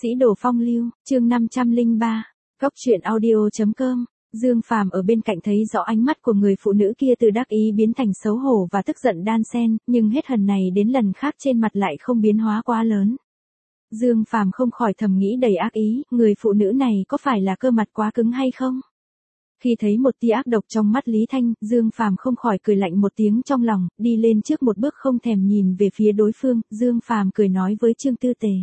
Sĩ đồ phong lưu, chương 503, Cốc truyện audio.com. Dương Phàm ở bên cạnh thấy rõ ánh mắt của người phụ nữ kia từ đắc ý biến thành xấu hổ và tức giận đan xen, nhưng hết lần này đến lần khác trên mặt lại không biến hóa quá lớn. Dương Phàm không khỏi thầm nghĩ đầy ác ý, người phụ nữ này có phải là cơ mặt quá cứng hay không? Khi thấy một tia ác độc trong mắt Lý Thanh, Dương Phàm không khỏi cười lạnh một tiếng trong lòng, đi lên trước một bước không thèm nhìn về phía đối phương, Dương Phàm cười nói với Trương Tư Tề.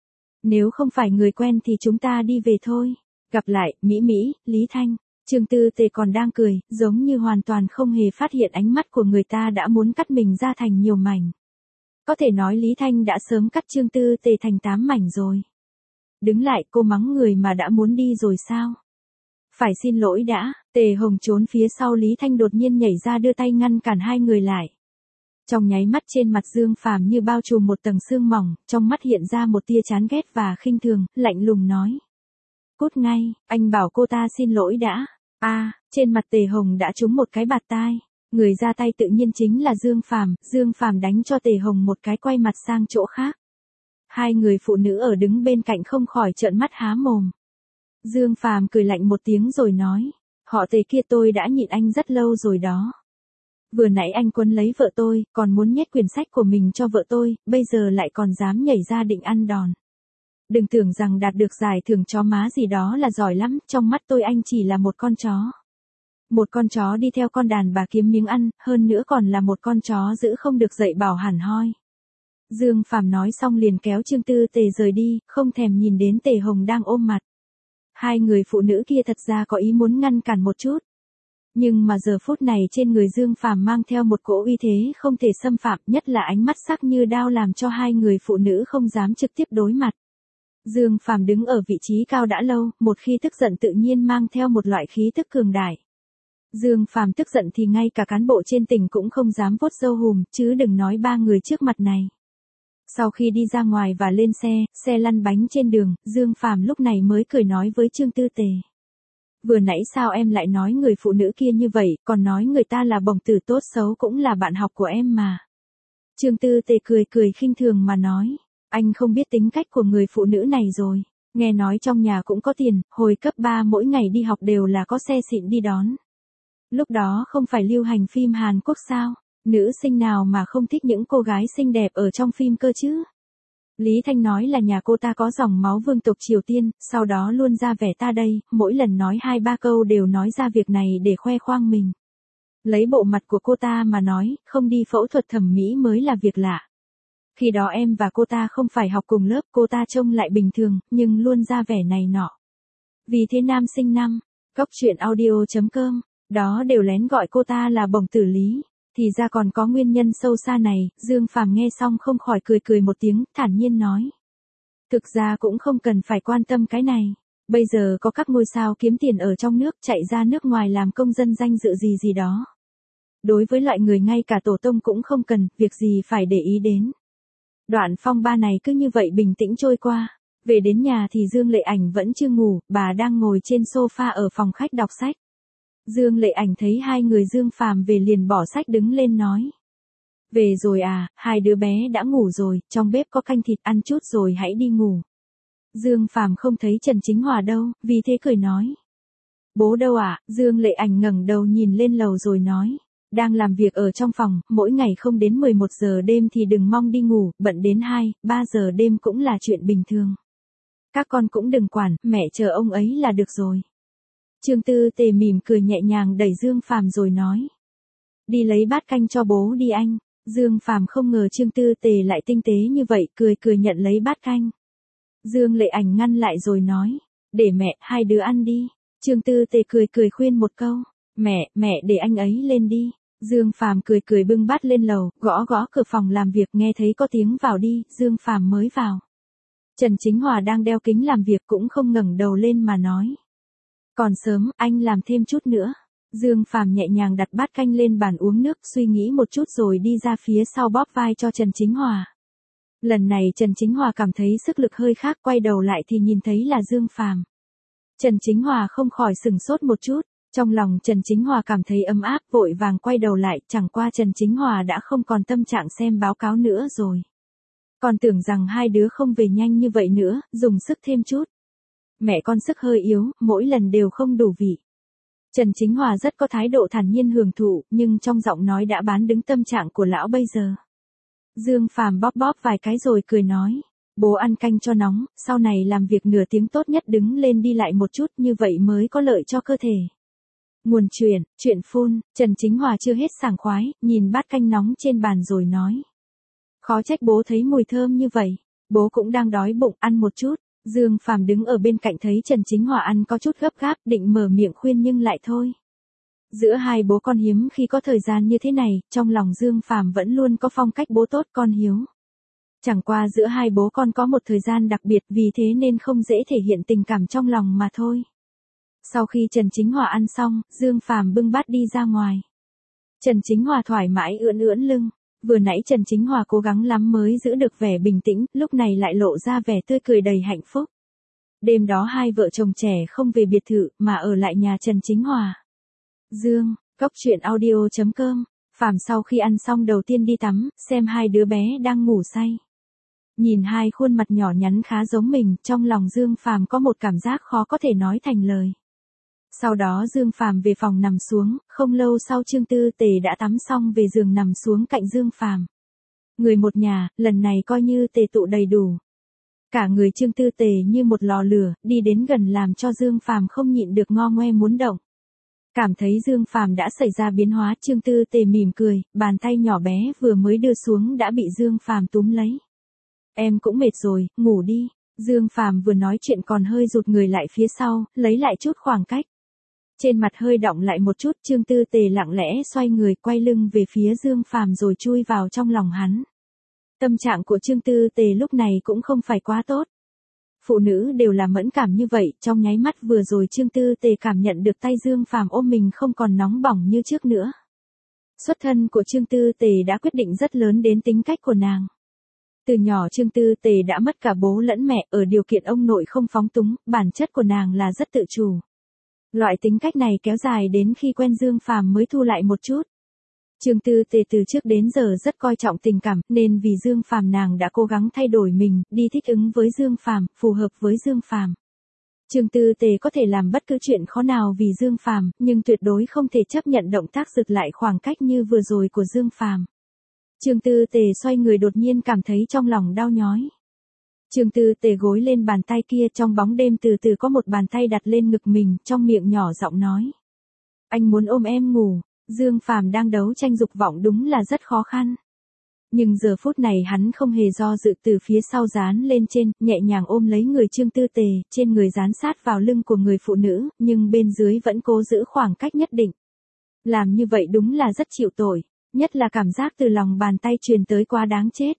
Nếu không phải người quen thì chúng ta đi về thôi. Gặp lại, Mỹ Mỹ, Lý Thanh. Trương Tư Tề còn đang cười, giống như hoàn toàn không hề phát hiện ánh mắt của người ta đã muốn cắt mình ra thành nhiều mảnh. Có thể nói Lý Thanh đã sớm cắt Trương Tư Tề thành 8 mảnh rồi. Đứng lại, cô mắng người mà đã muốn đi rồi sao? Phải xin lỗi đã. Tề Hồng trốn phía sau Lý Thanh đột nhiên nhảy ra đưa tay ngăn cản hai người lại. Trong nháy mắt trên mặt Dương Phàm như bao trùm một tầng sương mỏng, trong mắt hiện ra một tia chán ghét và khinh thường, lạnh lùng nói. Cút ngay, anh bảo cô ta xin lỗi đã. Trên mặt Tề Hồng đã trúng một cái bạt tai. Người ra tay tự nhiên chính là Dương Phàm đánh cho Tề Hồng một cái quay mặt sang chỗ khác. Hai người phụ nữ ở đứng bên cạnh không khỏi trợn mắt há mồm. Dương Phàm cười lạnh một tiếng rồi nói, họ Tề kia tôi đã nhịn anh rất lâu rồi đó. Vừa nãy anh quấn lấy vợ tôi, còn muốn nhét quyển sách của mình cho vợ tôi, bây giờ lại còn dám nhảy ra định ăn đòn. Đừng tưởng rằng đạt được giải thưởng chó má gì đó là giỏi lắm, trong mắt tôi anh chỉ là một con chó. Một con chó đi theo con đàn bà kiếm miếng ăn, hơn nữa còn là một con chó giữ không được dạy bảo hẳn hoi. Dương Phàm nói xong liền kéo Trương Tư Tề rời đi, không thèm nhìn đến Tề Hồng đang ôm mặt. Hai người phụ nữ kia thật ra có ý muốn ngăn cản một chút. Nhưng mà giờ phút này trên người Dương Phàm mang theo một cỗ uy thế không thể xâm phạm, nhất là ánh mắt sắc như đao làm cho hai người phụ nữ không dám trực tiếp đối mặt. Dương Phàm đứng ở vị trí cao đã lâu, một khi tức giận tự nhiên mang theo một loại khí tức cường đại. Dương Phàm tức giận thì ngay cả cán bộ trên tỉnh cũng không dám vuốt râu hùm, chứ đừng nói ba người trước mặt này. Sau khi đi ra ngoài và lên xe lăn bánh trên đường, Dương Phàm lúc này mới cười nói với Trương Tư Tề. Vừa nãy sao em lại nói người phụ nữ kia như vậy, còn nói người ta là bổng tử tốt xấu cũng là bạn học của em mà. Trương Tư Tề cười khinh thường mà nói, anh không biết tính cách của người phụ nữ này rồi. Nghe nói trong nhà cũng có tiền, hồi cấp 3 mỗi ngày đi học đều là có xe xịn đi đón. Lúc đó không phải lưu hành phim Hàn Quốc sao, nữ sinh nào mà không thích những cô gái xinh đẹp ở trong phim cơ chứ. Lý Thanh nói là nhà cô ta có dòng máu vương tộc Triều Tiên, sau đó luôn ra vẻ ta đây, mỗi lần nói 2-3 câu đều nói ra việc này để khoe khoang mình. Lấy bộ mặt của cô ta mà nói, không đi phẫu thuật thẩm mỹ mới là việc lạ. Khi đó em và cô ta không phải học cùng lớp, cô ta trông lại bình thường, nhưng luôn ra vẻ này nọ. Vì thế nam sinh năm, Cốc truyện audio.com, đó đều lén gọi cô ta là bổng tử Lý. Thì ra còn có nguyên nhân sâu xa này, Dương Phàm nghe xong không khỏi cười một tiếng, thản nhiên nói. Thực ra cũng không cần phải quan tâm cái này. Bây giờ có các ngôi sao kiếm tiền ở trong nước chạy ra nước ngoài làm công dân danh dự gì đó. Đối với loại người ngay cả tổ tông cũng không cần, việc gì phải để ý đến. Đoạn phong ba này cứ như vậy bình tĩnh trôi qua. Về đến nhà thì Dương Lệ Ảnh vẫn chưa ngủ, bà đang ngồi trên sofa ở phòng khách đọc sách. Dương Lệ Ảnh thấy hai người Dương Phàm về liền bỏ sách đứng lên nói. Về rồi à, hai đứa bé đã ngủ rồi, trong bếp có canh thịt ăn chút rồi hãy đi ngủ. Dương Phàm không thấy Trần Chính Hòa đâu, vì thế cười nói. Bố đâu ạ? Dương Lệ Ảnh ngẩng đầu nhìn lên lầu rồi nói. Đang làm việc ở trong phòng, mỗi ngày không đến 11 giờ đêm thì đừng mong đi ngủ, bận đến 2-3 giờ đêm cũng là chuyện bình thường. Các con cũng đừng quản, mẹ chờ ông ấy là được rồi. Trương Tư Tề mỉm cười nhẹ nhàng đẩy Dương Phàm rồi nói. Đi lấy bát canh cho bố đi anh. Dương Phàm không ngờ Trương Tư Tề lại tinh tế như vậy, cười nhận lấy bát canh. Dương Lệ Ảnh ngăn lại rồi nói. Để mẹ, hai đứa ăn đi. Trương Tư Tề cười khuyên một câu. Mẹ để anh ấy lên đi. Dương Phàm cười bưng bát lên lầu, gõ cửa phòng làm việc, nghe thấy có tiếng vào đi, Dương Phàm mới vào. Trần Chính Hòa đang đeo kính làm việc cũng không ngẩng đầu lên mà nói. Còn sớm, anh làm thêm chút nữa. Dương Phàm nhẹ nhàng đặt bát canh lên bàn uống nước, suy nghĩ một chút rồi đi ra phía sau bóp vai cho Trần Chính Hòa. Lần này Trần Chính Hòa cảm thấy sức lực hơi khác, quay đầu lại thì nhìn thấy là Dương Phàm. Trần Chính Hòa không khỏi sửng sốt một chút, trong lòng Trần Chính Hòa cảm thấy ấm áp, vội vàng quay đầu lại, chẳng qua Trần Chính Hòa đã không còn tâm trạng xem báo cáo nữa rồi. Con tưởng rằng hai đứa không về nhanh như vậy nữa, dùng sức thêm chút. Mẹ con sức hơi yếu, mỗi lần đều không đủ vị. Trần Chính Hòa rất có thái độ thản nhiên hưởng thụ, nhưng trong giọng nói đã bán đứng tâm trạng của lão bây giờ. Dương Phàm bóp bóp vài cái rồi cười nói. Bố ăn canh cho nóng, sau này làm việc nửa tiếng tốt nhất đứng lên đi lại một chút, như vậy mới có lợi cho cơ thể. Nguồn chuyện phun, Trần Chính Hòa chưa hết sảng khoái, nhìn bát canh nóng trên bàn rồi nói. Khó trách bố thấy mùi thơm như vậy, bố cũng đang đói bụng, ăn một chút. Dương Phàm đứng ở bên cạnh thấy Trần Chính Hòa ăn có chút gấp gáp, định mở miệng khuyên nhưng lại thôi. Giữa hai bố con hiếm khi có thời gian như thế này, trong lòng Dương Phàm vẫn luôn có phong cách bố tốt con hiếu. Chẳng qua giữa hai bố con có một thời gian đặc biệt, vì thế nên không dễ thể hiện tình cảm trong lòng mà thôi. Sau khi Trần Chính Hòa ăn xong, Dương Phàm bưng bát đi ra ngoài. Trần Chính Hòa thoải mái ưỡn ưỡn lưng. Vừa nãy Trần Chính Hòa cố gắng lắm mới giữ được vẻ bình tĩnh, lúc này lại lộ ra vẻ tươi cười đầy hạnh phúc. Đêm đó hai vợ chồng trẻ không về biệt thự, mà ở lại nhà Trần Chính Hòa. Cốc truyện audio.com. Phàm sau khi ăn xong đầu tiên đi tắm, xem hai đứa bé đang ngủ say. Nhìn hai khuôn mặt nhỏ nhắn khá giống mình, trong lòng Dương Phàm có một cảm giác khó có thể nói thành lời. Sau đó Dương Phàm về phòng nằm xuống, không lâu sau Trương Tư Tề đã tắm xong về giường nằm xuống cạnh Dương Phàm. Người một nhà, lần này coi như tề tụ đầy đủ. Cả người Trương Tư Tề như một lò lửa, đi đến gần làm cho Dương Phàm không nhịn được ngo ngoe muốn động. Cảm thấy Dương Phàm đã xảy ra biến hóa, Trương Tư Tề mỉm cười, bàn tay nhỏ bé vừa mới đưa xuống đã bị Dương Phàm túm lấy. Em cũng mệt rồi, ngủ đi. Dương Phàm vừa nói chuyện còn hơi rụt người lại phía sau, lấy lại chút khoảng cách. Trên mặt hơi đọng lại một chút, Trương Tư Tề lặng lẽ xoay người quay lưng về phía Dương Phàm rồi chui vào trong lòng hắn. Tâm trạng của Trương Tư Tề lúc này cũng không phải quá tốt. Phụ nữ đều là mẫn cảm như vậy, trong nháy mắt vừa rồi Trương Tư Tề cảm nhận được tay Dương Phàm ôm mình không còn nóng bỏng như trước nữa. Xuất thân của Trương Tư Tề đã quyết định rất lớn đến tính cách của nàng. Từ nhỏ Trương Tư Tề đã mất cả bố lẫn mẹ, ở điều kiện ông nội không phóng túng, bản chất của nàng là rất tự chủ. Loại tính cách này kéo dài đến khi quen Dương Phàm mới thu lại một chút. Trương Tư Tề từ trước đến giờ rất coi trọng tình cảm, nên vì Dương Phàm nàng đã cố gắng thay đổi mình, đi thích ứng với Dương Phàm, phù hợp với Dương Phàm. Trương Tư Tề có thể làm bất cứ chuyện khó nào vì Dương Phàm, nhưng tuyệt đối không thể chấp nhận động tác rực lại khoảng cách như vừa rồi của Dương Phàm. Trương Tư Tề xoay người đột nhiên cảm thấy trong lòng đau nhói. Trương Tư Tề gối lên bàn tay kia, trong bóng đêm từ từ có một bàn tay đặt lên ngực mình, trong miệng nhỏ giọng nói. Anh muốn ôm em ngủ. Dương Phàm đang đấu tranh dục vọng đúng là rất khó khăn. Nhưng giờ phút này hắn không hề do dự, từ phía sau dán lên trên, nhẹ nhàng ôm lấy người Trương Tư Tề, trên người dán sát vào lưng của người phụ nữ, nhưng bên dưới vẫn cố giữ khoảng cách nhất định. Làm như vậy đúng là rất chịu tội, nhất là cảm giác từ lòng bàn tay truyền tới quá đáng chết.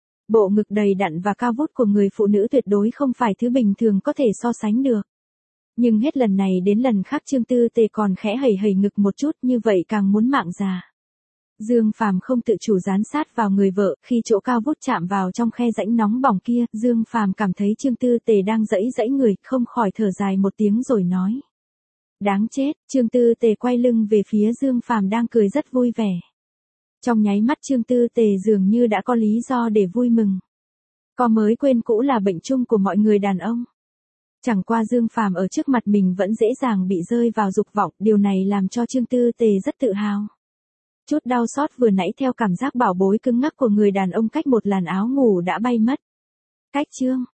Bộ ngực đầy đặn và cao vút của người phụ nữ tuyệt đối không phải thứ bình thường có thể so sánh được. Nhưng hết lần này đến lần khác Trương Tư Tề còn khẽ hẩy hẩy ngực một chút, như vậy càng muốn mạng già. Dương Phàm không tự chủ dán sát vào người vợ, khi chỗ cao vút chạm vào trong khe rãnh nóng bỏng kia, Dương Phàm cảm thấy Trương Tư Tề đang giãy giãy người, không khỏi thở dài một tiếng rồi nói. Đáng chết. Trương Tư Tề quay lưng về phía Dương Phàm đang cười rất vui vẻ. Trong nháy mắt Trương Tư Tề dường như đã có lý do để vui mừng. Có mới quên cũ là bệnh chung của mọi người đàn ông. Chẳng qua Dương Phàm ở trước mặt mình vẫn dễ dàng bị rơi vào dục vọng, điều này làm cho Trương Tư Tề rất tự hào. Chút đau xót vừa nãy theo cảm giác bảo bối cứng ngắc của người đàn ông cách một làn áo ngủ đã bay mất. Cách chương